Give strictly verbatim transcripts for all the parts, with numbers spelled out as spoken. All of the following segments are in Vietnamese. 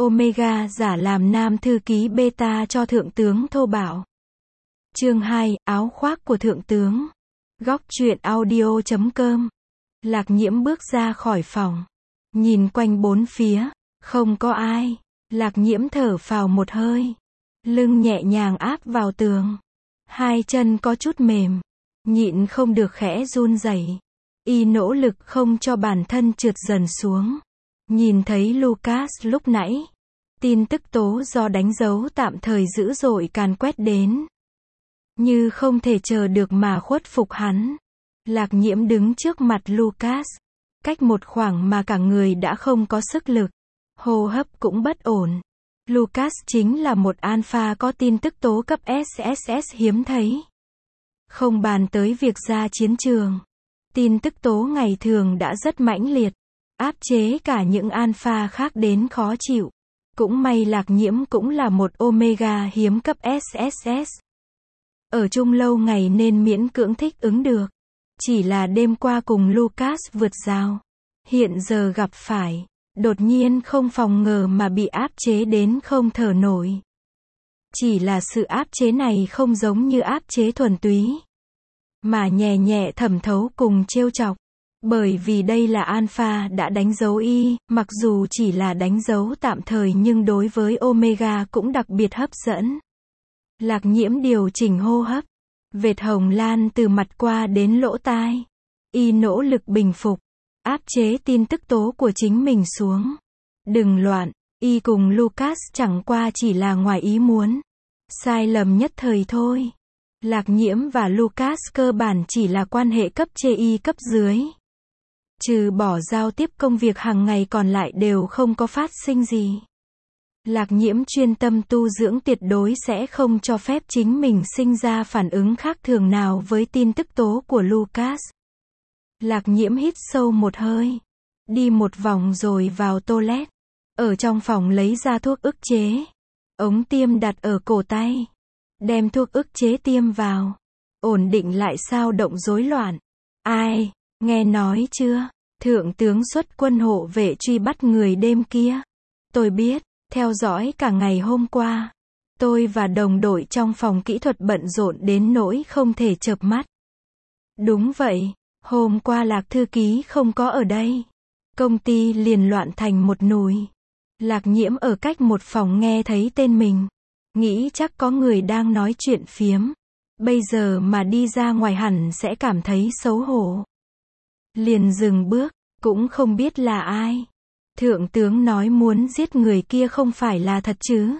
Omega giả làm nam thư ký beta cho thượng tướng thô bạo. Chương hai, áo khoác của thượng tướng. Góc truyện audio chấm com. Lạc Nhiễm bước ra khỏi phòng. Nhìn quanh bốn phía, không có ai. Lạc Nhiễm thở phào một hơi. Lưng nhẹ nhàng áp vào tường. Hai chân có chút mềm. Nhịn không được khẽ run rẩy. Y nỗ lực không cho bản thân trượt dần xuống. Nhìn thấy Lucas lúc nãy. Tin tức tố do đánh dấu tạm thời dữ dội càn quét đến. Như không thể chờ được mà khuất phục hắn. Lạc Nhiễm đứng trước mặt Lucas. Cách một khoảng mà cả người đã không có sức lực. Hô hấp cũng bất ổn. Lucas chính là một alpha có tin tức tố cấp ét ét ét hiếm thấy. Không bàn tới việc ra chiến trường. Tin tức tố ngày thường đã rất mãnh liệt. Áp chế cả những alpha khác đến khó chịu. Cũng may Lạc Nhiễm cũng là một omega hiếm cấp ét ét ét. Ở chung lâu ngày nên miễn cưỡng thích ứng được. Chỉ là đêm qua cùng Lucas vượt rào. Hiện giờ gặp phải. Đột nhiên không phòng ngờ mà bị áp chế đến không thở nổi. Chỉ là sự áp chế này không giống như áp chế thuần túy. Mà nhẹ nhẹ thẩm thấu cùng trêu chọc. Bởi vì đây là alpha đã đánh dấu y, mặc dù chỉ là đánh dấu tạm thời nhưng đối với omega cũng đặc biệt hấp dẫn. Lạc Nhiễm điều chỉnh hô hấp. Vệt hồng lan từ mặt qua đến lỗ tai. Y nỗ lực bình phục. Áp chế tin tức tố của chính mình xuống. Đừng loạn, y cùng Lucas chẳng qua chỉ là ngoài ý muốn. Sai lầm nhất thời thôi. Lạc Nhiễm và Lucas cơ bản chỉ là quan hệ cấp trên y cấp dưới. Trừ bỏ giao tiếp công việc hàng ngày còn lại đều không có phát sinh gì. Lạc Nhiễm chuyên tâm tu dưỡng tuyệt đối sẽ không cho phép chính mình sinh ra phản ứng khác thường nào với tin tức tố của Lucas. Lạc Nhiễm hít sâu một hơi. Đi một vòng rồi vào toilet. Ở trong phòng lấy ra thuốc ức chế. Ống tiêm đặt ở cổ tay. Đem thuốc ức chế tiêm vào. Ổn định lại sao động rối loạn. Ai, nghe nói chưa? Thượng tướng xuất quân hộ vệ truy bắt người đêm kia. Tôi biết, theo dõi cả ngày hôm qua. Tôi và đồng đội trong phòng kỹ thuật bận rộn đến nỗi không thể chợp mắt. Đúng vậy. Hôm qua Lạc thư ký không có ở đây. Công ty liền loạn thành một nùi. Lạc Nhiễm ở cách một phòng nghe thấy tên mình. Nghĩ chắc có người đang nói chuyện phiếm. Bây giờ mà đi ra ngoài hẳn sẽ cảm thấy xấu hổ. Liền dừng bước, cũng không biết là ai. Thượng tướng nói muốn giết người kia không phải là thật chứ?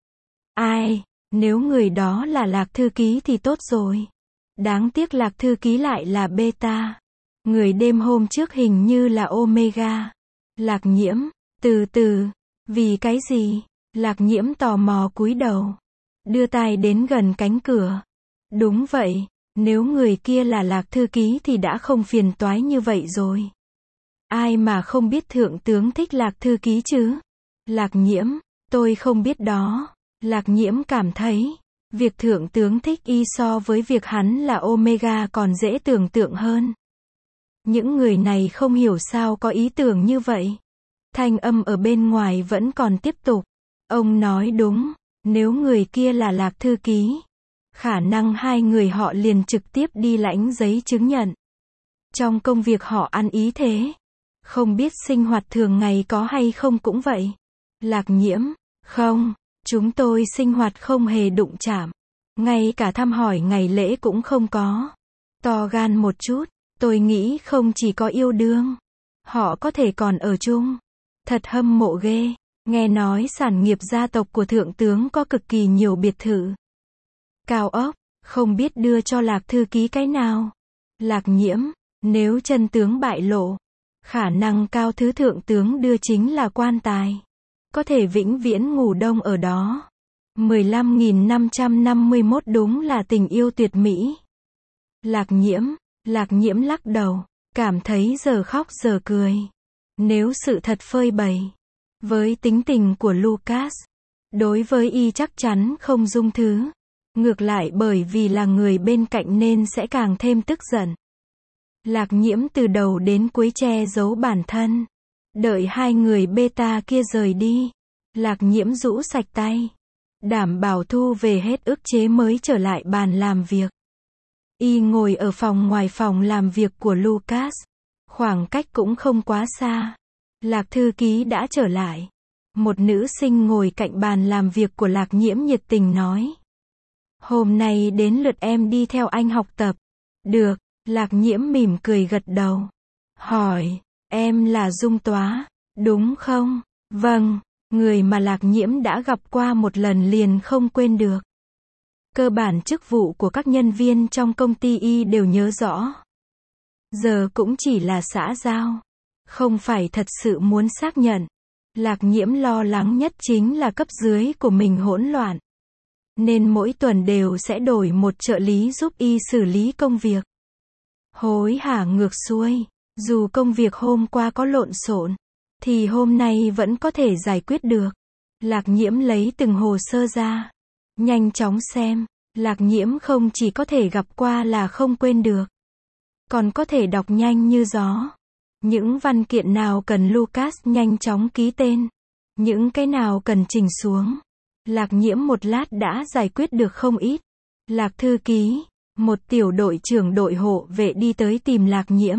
Ai, nếu người đó là Lạc thư ký thì tốt rồi. Đáng tiếc Lạc thư ký lại là beta. Người đêm hôm trước hình như là omega. Lạc Nhiễm, từ từ, vì cái gì? Lạc Nhiễm tò mò cúi đầu. Đưa tai đến gần cánh cửa. Đúng vậy, nếu người kia là Lạc thư ký thì đã không phiền toái như vậy rồi. Ai mà không biết thượng tướng thích Lạc thư ký chứ? Lạc Nhiễm, tôi không biết đó. Lạc Nhiễm cảm thấy. Việc thượng tướng thích y so với việc hắn là omega còn dễ tưởng tượng hơn. Những người này không hiểu sao có ý tưởng như vậy. Thanh âm ở bên ngoài vẫn còn tiếp tục. Ông nói đúng, nếu người kia là Lạc thư ký, khả năng hai người họ liền trực tiếp đi lãnh giấy chứng nhận. Trong công việc họ ăn ý thế. Không biết sinh hoạt thường ngày có hay không cũng vậy. Lạc Nhiễm, không. Chúng tôi sinh hoạt không hề đụng chạm. Ngay cả thăm hỏi ngày lễ cũng không có. To gan một chút, tôi nghĩ không chỉ có yêu đương. Họ có thể còn ở chung. Thật hâm mộ ghê. Nghe nói sản nghiệp gia tộc của thượng tướng có cực kỳ nhiều biệt thự. Cao ốc, không biết đưa cho Lạc thư ký cái nào. Lạc Nhiễm, nếu chân tướng bại lộ, khả năng cao thứ thượng tướng đưa chính là quan tài. Có thể vĩnh viễn ngủ đông ở đó. mười lăm nghìn năm trăm năm mươi mốt đúng là tình yêu tuyệt mỹ. Lạc Nhiễm, Lạc Nhiễm lắc đầu, cảm thấy giờ khóc giờ cười. Nếu sự thật phơi bày, với tính tình của Lucas, đối với y chắc chắn không dung thứ. Ngược lại bởi vì là người bên cạnh nên sẽ càng thêm tức giận. Lạc Nhiễm từ đầu đến cuối che giấu bản thân. Đợi hai người beta kia rời đi. Lạc Nhiễm rũ sạch tay, đảm bảo thu về hết ức chế mới trở lại bàn làm việc. Y ngồi ở phòng ngoài phòng làm việc của Lucas. Khoảng cách cũng không quá xa. Lạc thư ký đã trở lại. Một nữ sinh ngồi cạnh bàn làm việc của Lạc Nhiễm nhiệt tình nói. Hôm nay đến lượt em đi theo anh học tập. Được, Lạc Nhiễm mỉm cười gật đầu. Hỏi, em là Dung Tóa, đúng không? Vâng, người mà Lạc Nhiễm đã gặp qua một lần liền không quên được. Cơ bản chức vụ của các nhân viên trong công ty Y đều nhớ rõ. Giờ cũng chỉ là xã giao. Không phải thật sự muốn xác nhận. Lạc Nhiễm lo lắng nhất chính là cấp dưới của mình hỗn loạn. Nên mỗi tuần đều sẽ đổi một trợ lý giúp Y xử lý công việc. Hối hả ngược xuôi. Dù công việc hôm qua có lộn xộn, thì hôm nay vẫn có thể giải quyết được. Lạc Nhiễm lấy từng hồ sơ ra. Nhanh chóng xem. Lạc Nhiễm không chỉ có thể gặp qua là không quên được. Còn có thể đọc nhanh như gió. Những văn kiện nào cần Lucas nhanh chóng ký tên. Những cái nào cần chỉnh xuống. Lạc Nhiễm một lát đã giải quyết được không ít. Lạc thư ký, một tiểu đội trưởng đội hộ vệ đi tới tìm Lạc Nhiễm.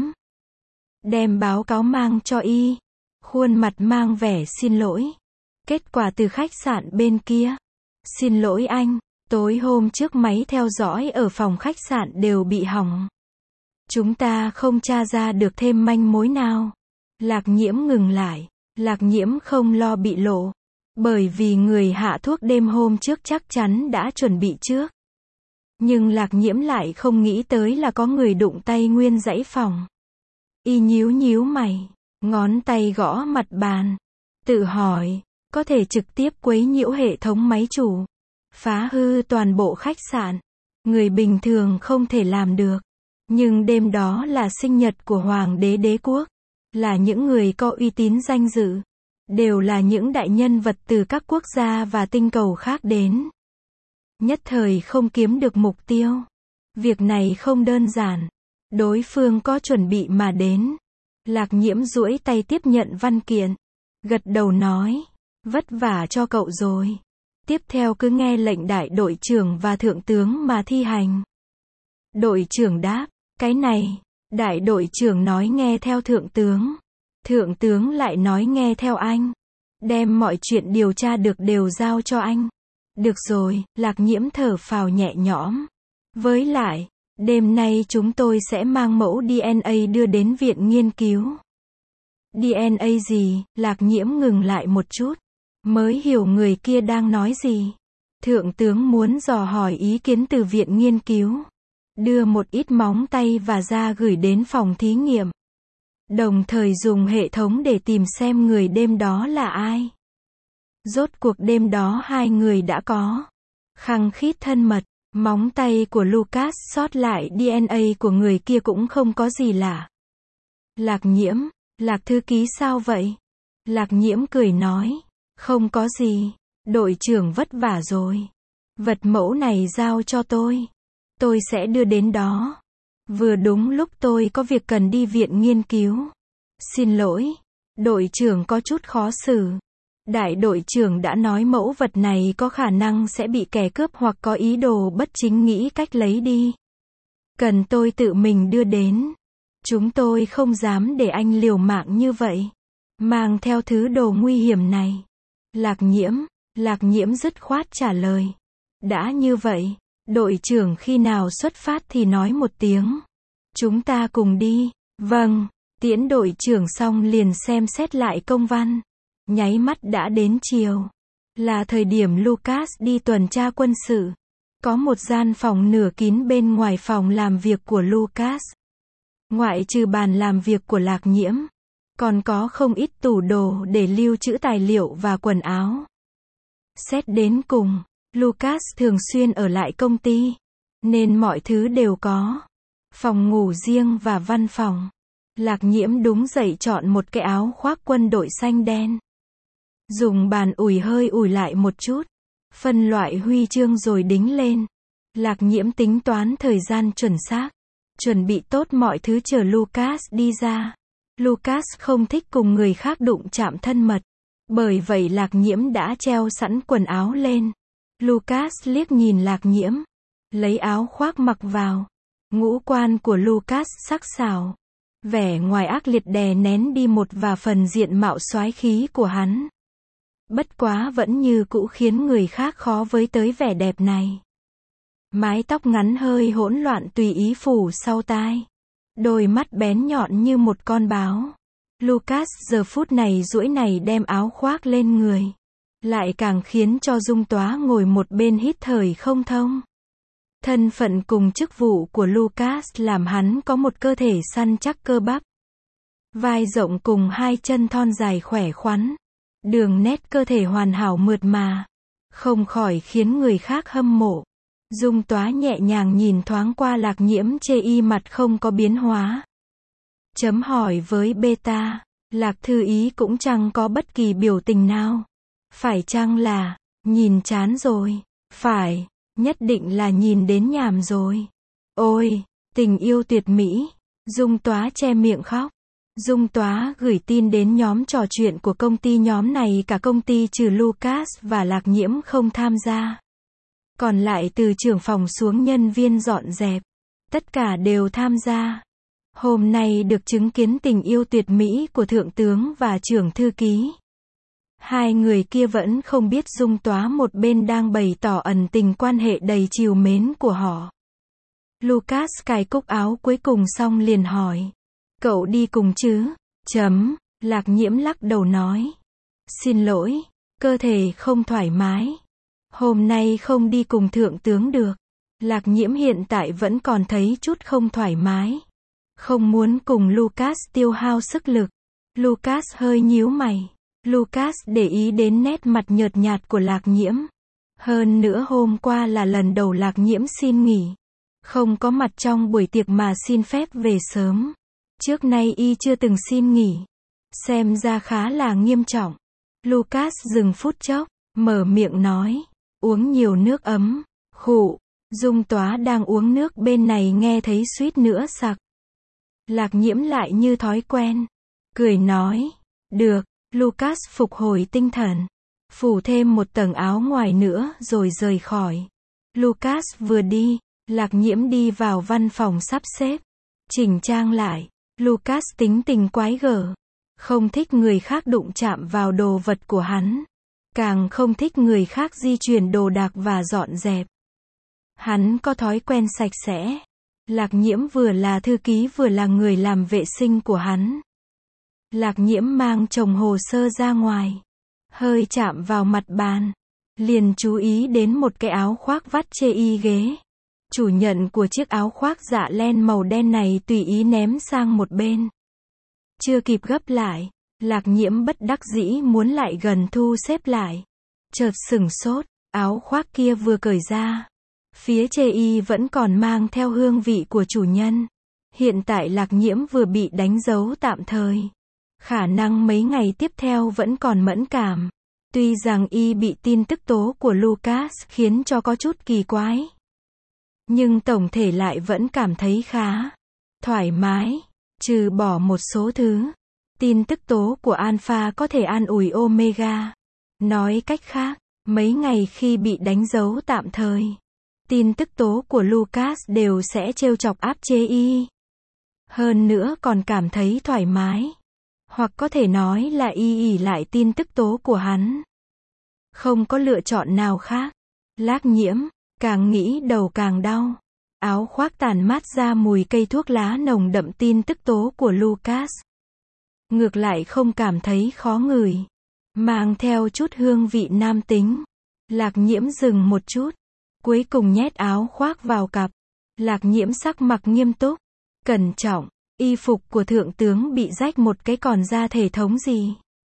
Đem báo cáo mang cho Y. Khuôn mặt mang vẻ xin lỗi. Kết quả từ khách sạn bên kia. Xin lỗi anh, tối hôm trước máy theo dõi ở phòng khách sạn đều bị hỏng. Chúng ta không tra ra được thêm manh mối nào. Lạc Nhiễm ngừng lại. Lạc Nhiễm không lo bị lộ. Bởi vì người hạ thuốc đêm hôm trước chắc chắn đã chuẩn bị trước. Nhưng Lạc Nhiễm lại không nghĩ tới là có người đụng tay nguyên dãy phòng. Y nhíu nhíu mày, ngón tay gõ mặt bàn. Tự hỏi, có thể trực tiếp quấy nhiễu hệ thống máy chủ. Phá hư toàn bộ khách sạn. Người bình thường không thể làm được. Nhưng đêm đó là sinh nhật của Hoàng đế đế quốc. Là những người có uy tín danh dự. Đều là những đại nhân vật từ các quốc gia và tinh cầu khác đến. Nhất thời không kiếm được mục tiêu. Việc này không đơn giản. Đối phương có chuẩn bị mà đến. Lạc Nhiễm duỗi tay tiếp nhận văn kiện. Gật đầu nói. Vất vả cho cậu rồi. Tiếp theo cứ nghe lệnh đại đội trưởng và thượng tướng mà thi hành. Đội trưởng đáp. Cái này. Đại đội trưởng nói nghe theo thượng tướng. Thượng tướng lại nói nghe theo anh. Đem mọi chuyện điều tra được đều giao cho anh. Được rồi, Lạc Nhiễm thở phào nhẹ nhõm. Với lại, đêm nay chúng tôi sẽ mang mẫu đê en a đưa đến viện nghiên cứu. đê en a gì? Lạc Nhiễm ngừng lại một chút. Mới hiểu người kia đang nói gì. Thượng tướng muốn dò hỏi ý kiến từ viện nghiên cứu. Đưa một ít móng tay và da gửi đến phòng thí nghiệm. Đồng thời dùng hệ thống để tìm xem người đêm đó là ai. Rốt cuộc đêm đó hai người đã có khăng khít thân mật. Móng tay của Lucas sót lại đê en a của người kia cũng không có gì lạ. Lạc Nhiễm, Lạc thư ký sao vậy? Lạc Nhiễm cười nói. Không có gì. Đội trưởng vất vả rồi. Vật mẫu này giao cho tôi. Tôi sẽ đưa đến đó. Vừa đúng lúc tôi có việc cần đi viện nghiên cứu. Xin lỗi. Đội trưởng có chút khó xử. Đại đội trưởng đã nói mẫu vật này có khả năng sẽ bị kẻ cướp hoặc có ý đồ bất chính nghĩ cách lấy đi. Cần tôi tự mình đưa đến. Chúng tôi không dám để anh liều mạng như vậy. Mang theo thứ đồ nguy hiểm này. Lạc Nhiễm, Lạc Nhiễm dứt khoát trả lời. Đã như vậy, đội trưởng khi nào xuất phát thì nói một tiếng. Chúng ta cùng đi. Vâng, tiễn đội trưởng xong liền xem xét lại công văn. Nháy mắt đã đến chiều. Là thời điểm Lucas đi tuần tra quân sự. Có một gian phòng nửa kín bên ngoài phòng làm việc của Lucas. Ngoại trừ bàn làm việc của Lạc Nhiễm. Còn có không ít tủ đồ để lưu trữ tài liệu và quần áo. Xét đến cùng, Lucas thường xuyên ở lại công ty. Nên mọi thứ đều có. Phòng ngủ riêng và văn phòng. Lạc Nhiễm đúng dậy chọn một cái áo khoác quân đội xanh đen. Dùng bàn ủi hơi ủi lại một chút. Phân loại huy chương rồi đính lên. Lạc Nhiễm tính toán thời gian chuẩn xác. Chuẩn bị tốt mọi thứ chờ Lucas đi ra. Lucas không thích cùng người khác đụng chạm thân mật. Bởi vậy Lạc Nhiễm đã treo sẵn quần áo lên. Lucas liếc nhìn Lạc Nhiễm, lấy áo khoác mặc vào. Ngũ quan của Lucas sắc sảo, vẻ ngoài ác liệt đè nén đi một và phần diện mạo soái khí của hắn. Bất quá vẫn như cũ khiến người khác khó với tới vẻ đẹp này. Mái tóc ngắn hơi hỗn loạn tùy ý phủ sau tai. Đôi mắt bén nhọn như một con báo. Lucas giờ phút này duỗi này đem áo khoác lên người. Lại càng khiến cho Dung Tóa ngồi một bên hít thở không thông. Thân phận cùng chức vụ của Lucas làm hắn có một cơ thể săn chắc cơ bắp. Vai rộng cùng hai chân thon dài khỏe khoắn. Đường nét cơ thể hoàn hảo mượt mà. Không khỏi khiến người khác hâm mộ. Dung Tóa nhẹ nhàng nhìn thoáng qua Lạc Nhiễm chê y mặt không có biến hóa. Chấm hỏi với Beta, Lạc Thư Ý cũng chẳng có bất kỳ biểu tình nào. Phải chăng là, nhìn chán rồi? Phải, nhất định là nhìn đến nhàm rồi. Ôi, tình yêu tuyệt mỹ. Dung Tóa che miệng khóc. Dung Tóa gửi tin đến nhóm trò chuyện của công ty, nhóm này cả công ty trừ Lucas và Lạc Nhiễm không tham gia. Còn lại từ trưởng phòng xuống nhân viên dọn dẹp, tất cả đều tham gia. Hôm nay được chứng kiến tình yêu tuyệt mỹ của thượng tướng và trưởng thư ký. Hai người kia vẫn không biết Dung Tóa một bên đang bày tỏ ẩn tình quan hệ đầy trìu mến của họ. Lucas cài cúc áo cuối cùng xong liền hỏi. Cậu đi cùng chứ? Chấm, Lạc Nhiễm lắc đầu nói. Xin lỗi, cơ thể không thoải mái. Hôm nay không đi cùng thượng tướng được. Lạc Nhiễm hiện tại vẫn còn thấy chút không thoải mái. Không muốn cùng Lucas tiêu hao sức lực. Lucas hơi nhíu mày. Lucas để ý đến nét mặt nhợt nhạt của Lạc Nhiễm. Hơn nữa hôm qua là lần đầu Lạc Nhiễm xin nghỉ. Không có mặt trong buổi tiệc mà xin phép về sớm. Trước nay y chưa từng xin nghỉ. Xem ra khá là nghiêm trọng. Lucas dừng phút chốc, mở miệng nói. Uống nhiều nước ấm. Khụ. Dung Tóa đang uống nước bên này nghe thấy suýt nữa sặc. Lạc Nhiễm lại như thói quen. Cười nói. Được. Lucas phục hồi tinh thần. Phủ thêm một tầng áo ngoài nữa rồi rời khỏi. Lucas vừa đi, Lạc Nhiễm đi vào văn phòng sắp xếp. Chỉnh trang lại. Lucas tính tình quái gở. Không thích người khác đụng chạm vào đồ vật của hắn. Càng không thích người khác di chuyển đồ đạc và dọn dẹp. Hắn có thói quen sạch sẽ. Lạc Nhiễm vừa là thư ký vừa là người làm vệ sinh của hắn. Lạc Nhiễm mang chồng hồ sơ ra ngoài. Hơi chạm vào mặt bàn. Liền chú ý đến một cái áo khoác vắt chê y ghế. Chủ nhận của chiếc áo khoác dạ len màu đen này tùy ý ném sang một bên. Chưa kịp gấp lại, Lạc Nhiễm bất đắc dĩ muốn lại gần thu xếp lại. Chợt sửng sốt, áo khoác kia vừa cởi ra. Phía chê y vẫn còn mang theo hương vị của chủ nhân. Hiện tại Lạc Nhiễm vừa bị đánh dấu tạm thời. Khả năng mấy ngày tiếp theo vẫn còn mẫn cảm. Tuy rằng y bị tin tức tố của Lucas khiến cho có chút kỳ quái. Nhưng tổng thể lại vẫn cảm thấy khá thoải mái. Trừ bỏ một số thứ. Tin tức tố của Alpha có thể an ủi Omega. Nói cách khác, mấy ngày khi bị đánh dấu tạm thời. Tin tức tố của Lucas đều sẽ trêu chọc áp chế y. Hơn nữa còn cảm thấy thoải mái. Hoặc có thể nói là y ỉ lại tin tức tố của hắn. Không có lựa chọn nào khác. Lạc Nhiễm, càng nghĩ đầu càng đau. Áo khoác tàn mát ra mùi cây thuốc lá nồng đậm tin tức tố của Lucas. Ngược lại không cảm thấy khó ngửi. Mang theo chút hương vị nam tính. Lạc Nhiễm dừng một chút. Cuối cùng nhét áo khoác vào cặp. Lạc Nhiễm sắc mặt nghiêm túc. Cẩn trọng. Y phục của thượng tướng bị rách một cái còn ra thể thống gì?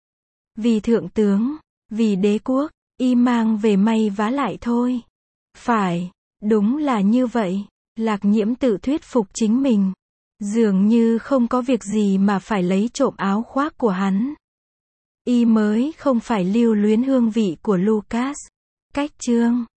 Vì thượng tướng, vì đế quốc, y mang về may vá lại thôi. Phải, đúng là như vậy. Lạc Nhiễm tự thuyết phục chính mình. Dường như không có việc gì mà phải lấy trộm áo khoác của hắn. Y mới không phải lưu luyến hương vị của Lucas. Cách chương